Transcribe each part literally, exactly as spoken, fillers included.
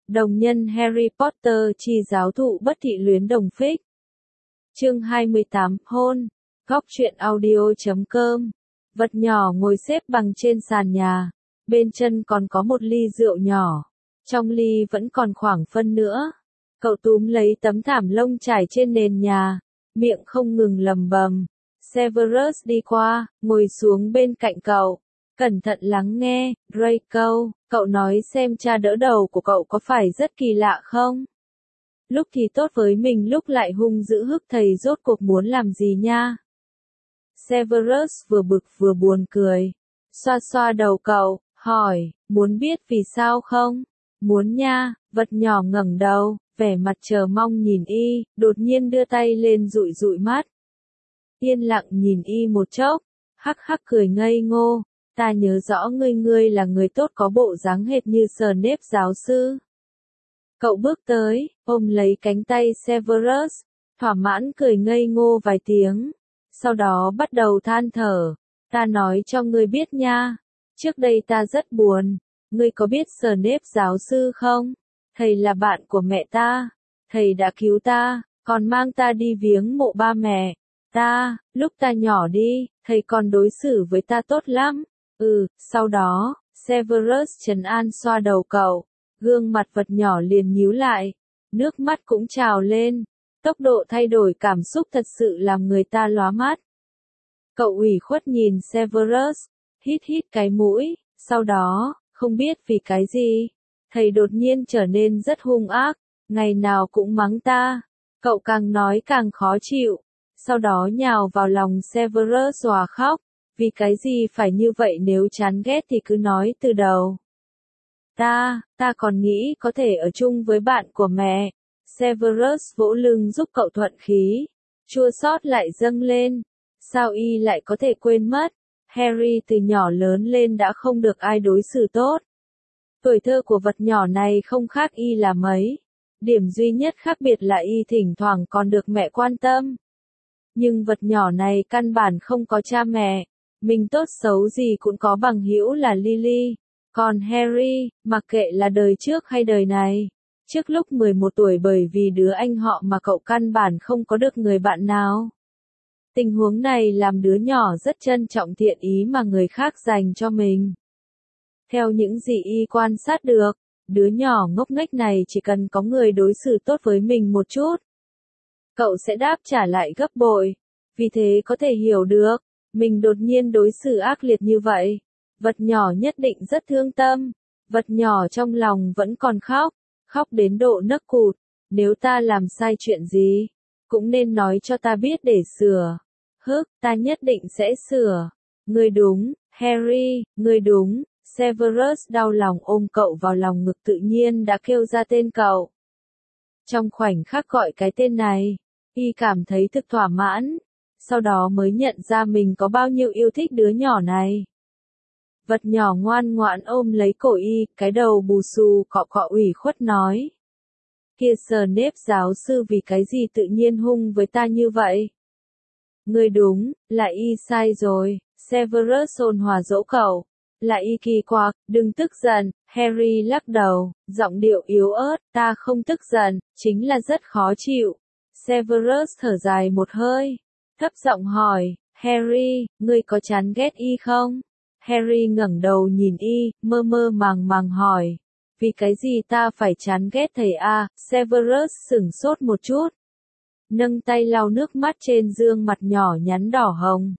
Đồng nhân Harry Potter chi giáo thụ bất thị luyến đồng phích. Chương hai mươi tám, hôn. Góc truyện audio chấm com. Vật nhỏ ngồi xếp bằng trên sàn nhà. Bên chân còn có một ly rượu nhỏ. Trong ly vẫn còn khoảng phân nữa. Cậu túm lấy tấm thảm lông trải trên nền nhà. Miệng không ngừng lầm bầm. Severus đi qua, ngồi xuống bên cạnh cậu. Cẩn thận lắng nghe, Draco, cậu nói xem cha đỡ đầu của cậu có phải rất kỳ lạ không? Lúc thì tốt với mình lúc lại hung dữ hức thầy rốt cuộc muốn làm gì nha? Severus vừa bực vừa buồn cười. Xoa xoa đầu cậu, hỏi, muốn biết vì sao không? Muốn nha, vật nhỏ ngẩng đầu, vẻ mặt chờ mong nhìn y, đột nhiên đưa tay lên dụi dụi mắt. Yên lặng nhìn y một chốc, hắc hắc cười ngây ngô. Ta nhớ rõ ngươi ngươi là người tốt có bộ dáng hệt như Snape giáo sư. Cậu bước tới, ôm lấy cánh tay Severus, thỏa mãn cười ngây ngô vài tiếng. Sau đó bắt đầu than thở. Ta nói cho ngươi biết nha. Trước đây ta rất buồn. Ngươi có biết Snape giáo sư không? Thầy là bạn của mẹ ta. Thầy đã cứu ta, còn mang ta đi viếng mộ ba mẹ. Ta, lúc ta nhỏ đi, thầy còn đối xử với ta tốt lắm. Ừ, sau đó, Severus trấn an xoa đầu cậu, gương mặt vật nhỏ liền nhíu lại, nước mắt cũng trào lên, tốc độ thay đổi cảm xúc thật sự làm người ta lóa mắt. Cậu ủy khuất nhìn Severus, hít hít cái mũi, sau đó, không biết vì cái gì, thầy đột nhiên trở nên rất hung ác, ngày nào cũng mắng ta, cậu càng nói càng khó chịu, sau đó nhào vào lòng Severus òa khóc. Vì cái gì phải như vậy nếu chán ghét thì cứ nói từ đầu. Ta, ta còn nghĩ có thể ở chung với bạn của mẹ. Severus vỗ lưng giúp cậu thuận khí. Chua xót lại dâng lên. Sao y lại có thể quên mất? Harry từ nhỏ lớn lên đã không được ai đối xử tốt. Tuổi thơ của vật nhỏ này không khác y là mấy. Điểm duy nhất khác biệt là y thỉnh thoảng còn được mẹ quan tâm. Nhưng vật nhỏ này căn bản không có cha mẹ. Mình tốt xấu gì cũng có bằng hữu là Lily. Còn Harry, mặc kệ là đời trước hay đời này. Trước lúc mười một tuổi bởi vì đứa anh họ mà cậu căn bản không có được người bạn nào. Tình huống này làm đứa nhỏ rất trân trọng thiện ý mà người khác dành cho mình. Theo những gì y quan sát được, đứa nhỏ ngốc nghếch này chỉ cần có người đối xử tốt với mình một chút. Cậu sẽ đáp trả lại gấp bội. Vì thế có thể hiểu được. Mình đột nhiên đối xử ác liệt như vậy. Vật nhỏ nhất định rất thương tâm. Vật nhỏ trong lòng vẫn còn khóc. Khóc đến độ nấc cụt. Nếu ta làm sai chuyện gì, cũng nên nói cho ta biết để sửa. Hức, ta nhất định sẽ sửa. Ngươi đúng, Harry, ngươi đúng. Severus đau lòng ôm cậu vào lòng ngực tự nhiên đã kêu ra tên cậu. Trong khoảnh khắc gọi cái tên này, y cảm thấy thực thỏa mãn. Sau đó mới nhận ra mình có bao nhiêu yêu thích đứa nhỏ này. Vật nhỏ ngoan ngoãn ôm lấy cổ y, cái đầu bù xù cọ cọ ủy khuất nói. Kia Snape giáo sư vì cái gì tự nhiên hung với ta như vậy? Ngươi đúng, là y sai rồi, Severus ôn hòa dỗ cậu. Là y kỳ quặc, đừng tức giận, Harry lắc đầu, giọng điệu yếu ớt, ta không tức giận, chính là rất khó chịu. Severus thở dài một hơi. Thấp giọng hỏi, Harry, ngươi có chán ghét y không? Harry ngẩng đầu nhìn y, mơ mơ màng màng hỏi. Vì cái gì ta phải chán ghét thầy a? Severus sửng sốt một chút. Nâng tay lau nước mắt trên gương mặt nhỏ nhắn đỏ hồng.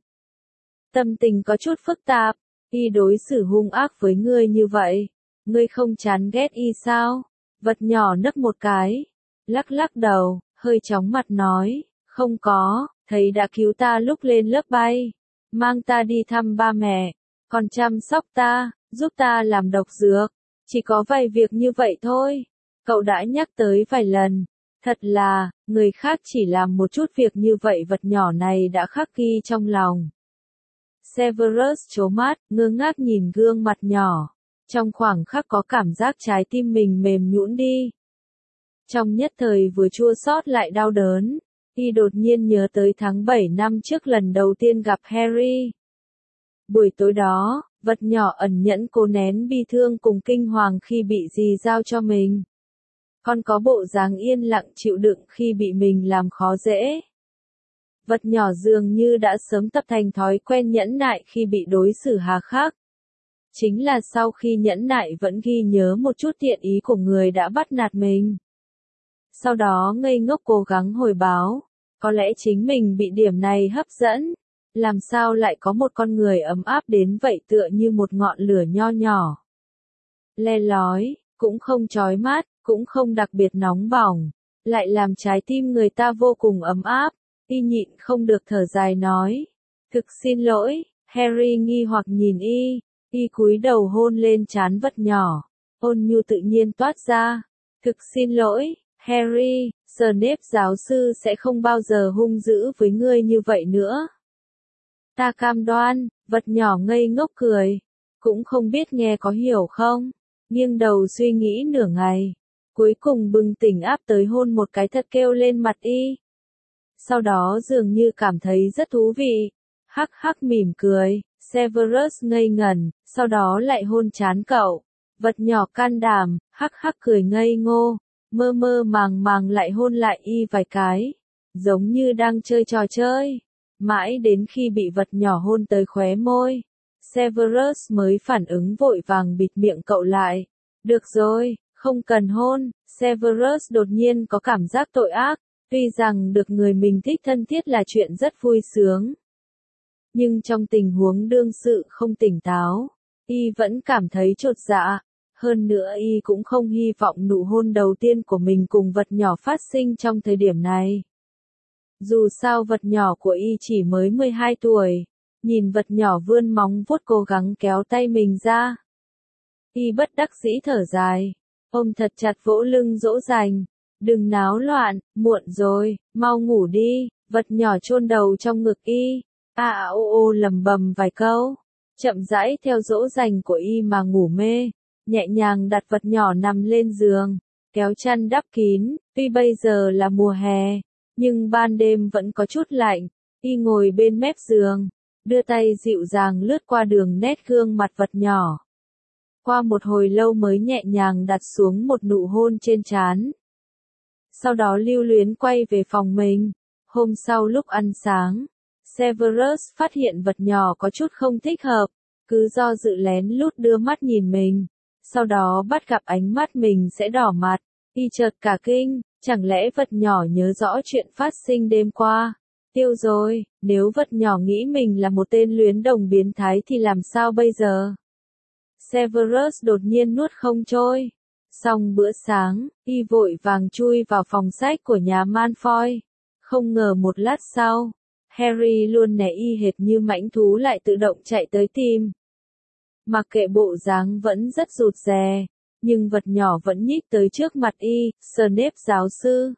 Tâm tình có chút phức tạp, y đối xử hung ác với ngươi như vậy. Ngươi không chán ghét y sao? Vật nhỏ nấc một cái. Lắc lắc đầu, hơi chóng mặt nói, không có. Thầy đã cứu ta lúc lên lớp bay, mang ta đi thăm ba mẹ, còn chăm sóc ta, giúp ta làm độc dược. Chỉ có vài việc như vậy thôi. Cậu đã nhắc tới vài lần. Thật là, người khác chỉ làm một chút việc như vậy vật nhỏ này đã khắc ghi trong lòng. Severus trố mắt, ngơ ngác nhìn gương mặt nhỏ. Trong khoảng khắc có cảm giác trái tim mình mềm nhũn đi. Trong nhất thời vừa chua xót lại đau đớn. Y đột nhiên nhớ tới tháng bảy năm trước lần đầu tiên gặp Harry. Buổi tối đó, vật nhỏ ẩn nhẫn cố nén bi thương cùng kinh hoàng khi bị dì giao cho mình. Con có bộ dáng yên lặng chịu đựng khi bị mình làm khó dễ. Vật nhỏ dường như đã sớm tập thành thói quen nhẫn nại khi bị đối xử hà khắc. Chính là sau khi nhẫn nại vẫn ghi nhớ một chút thiện ý của người đã bắt nạt mình. Sau đó ngây ngốc cố gắng hồi báo, có lẽ chính mình bị điểm này hấp dẫn. Làm sao lại có một con người ấm áp đến vậy, tựa như một ngọn lửa nho nhỏ. Le lói, cũng không chói mắt, cũng không đặc biệt nóng bỏng, lại làm trái tim người ta vô cùng ấm áp. Y nhịn không được thở dài nói, thực xin lỗi. Harry nghi hoặc nhìn y, y cúi đầu hôn lên trán vật nhỏ, ôn nhu tự nhiên toát ra, thực xin lỗi, Harry, Snape giáo sư sẽ không bao giờ hung dữ với ngươi như vậy nữa. Ta cam đoan. Vật nhỏ ngây ngốc cười, cũng không biết nghe có hiểu không, nghiêng đầu suy nghĩ nửa ngày, cuối cùng bừng tỉnh áp tới hôn một cái thật kêu lên mặt y. Sau đó dường như cảm thấy rất thú vị, hắc hắc mỉm cười. Severus ngây ngẩn, sau đó lại hôn trán cậu. Vật nhỏ can đảm, hắc hắc cười ngây ngô, mơ mơ màng màng lại hôn lại y vài cái, giống như đang chơi trò chơi. Mãi đến khi bị vật nhỏ hôn tới khóe môi, Severus mới phản ứng vội vàng bịt miệng cậu lại. Được rồi, không cần hôn. Severus đột nhiên có cảm giác tội ác, tuy rằng được người mình thích thân thiết là chuyện rất vui sướng. Nhưng trong tình huống đương sự không tỉnh táo, y vẫn cảm thấy chột dạ. Hơn nữa y cũng không hy vọng nụ hôn đầu tiên của mình cùng vật nhỏ phát sinh trong thời điểm này. Dù sao vật nhỏ của y chỉ mới mười hai tuổi, nhìn vật nhỏ vươn móng vuốt cố gắng kéo tay mình ra. Y bất đắc dĩ thở dài, ôm thật chặt vỗ lưng dỗ dành, đừng náo loạn, muộn rồi, mau ngủ đi. Vật nhỏ chôn đầu trong ngực y, a a ô ô lầm bầm vài câu, chậm rãi theo dỗ dành của y mà ngủ mê, nhẹ nhàng đặt vật nhỏ nằm lên giường, kéo chăn đắp kín. Tuy bây giờ là mùa hè, nhưng ban đêm vẫn có chút lạnh. Y ngồi bên mép giường, đưa tay dịu dàng lướt qua đường nét gương mặt vật nhỏ. Qua một hồi lâu mới nhẹ nhàng đặt xuống một nụ hôn trên trán. Sau đó lưu luyến quay về phòng mình. Hôm sau lúc ăn sáng, Severus phát hiện vật nhỏ có chút không thích hợp, cứ do dự lén lút đưa mắt nhìn mình. Sau đó bắt gặp ánh mắt mình sẽ đỏ mặt, y chợt cả kinh, chẳng lẽ vật nhỏ nhớ rõ chuyện phát sinh đêm qua. Tiêu rồi, nếu vật nhỏ nghĩ mình là một tên luyến đồng biến thái thì làm sao bây giờ? Severus đột nhiên nuốt không trôi. Xong bữa sáng, y vội vàng chui vào phòng sách của nhà Malfoy. Không ngờ một lát sau, Harry luôn né y hệt như mãnh thú lại tự động chạy tới tìm. Mặc kệ bộ dáng vẫn rất rụt rè, nhưng vật nhỏ vẫn nhích tới trước mặt y. Snape giáo sư.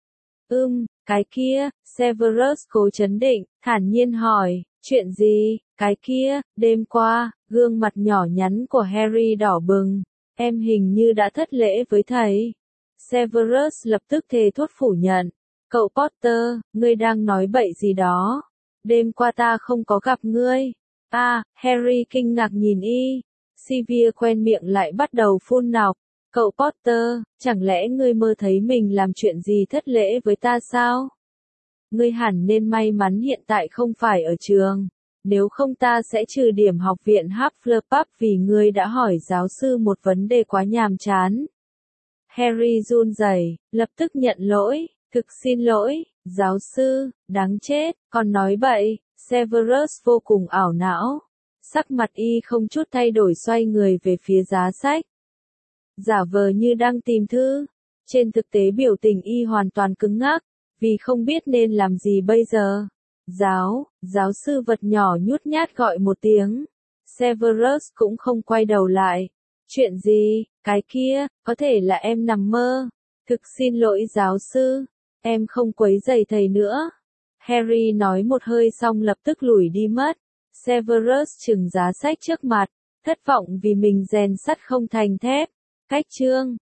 Ừm, cái kia. Severus cố chấn định, thản nhiên hỏi, chuyện gì? Cái kia, đêm qua, gương mặt nhỏ nhắn của Harry đỏ bừng. Em hình như đã thất lễ với thầy. Severus lập tức thề thốt phủ nhận. Cậu Potter, ngươi đang nói bậy gì đó? Đêm qua ta không có gặp ngươi. À, Harry kinh ngạc nhìn y. Sivir quen miệng lại bắt đầu phun nọc. Cậu Potter, chẳng lẽ ngươi mơ thấy mình làm chuyện gì thất lễ với ta sao? Ngươi hẳn nên may mắn hiện tại không phải ở trường. Nếu không ta sẽ trừ điểm học viện Hufflepuff vì ngươi đã hỏi giáo sư một vấn đề quá nhàm chán. Harry run rẩy, lập tức nhận lỗi, thực xin lỗi, giáo sư, đáng chết, còn nói bậy. Severus vô cùng ảo não. Sắc mặt y không chút thay đổi xoay người về phía giá sách. Giả vờ như đang tìm thư. Trên thực tế biểu tình y hoàn toàn cứng ngắc, vì không biết nên làm gì bây giờ. Giáo, giáo sư vật nhỏ nhút nhát gọi một tiếng. Severus cũng không quay đầu lại. Chuyện gì, cái kia, có thể là em nằm mơ. Thực xin lỗi giáo sư, em không quấy rầy thầy nữa. Harry nói một hơi xong lập tức lủi đi mất. Severus chừng giá sách trước mặt, thất vọng vì mình rèn sắt không thành thép. Cách chương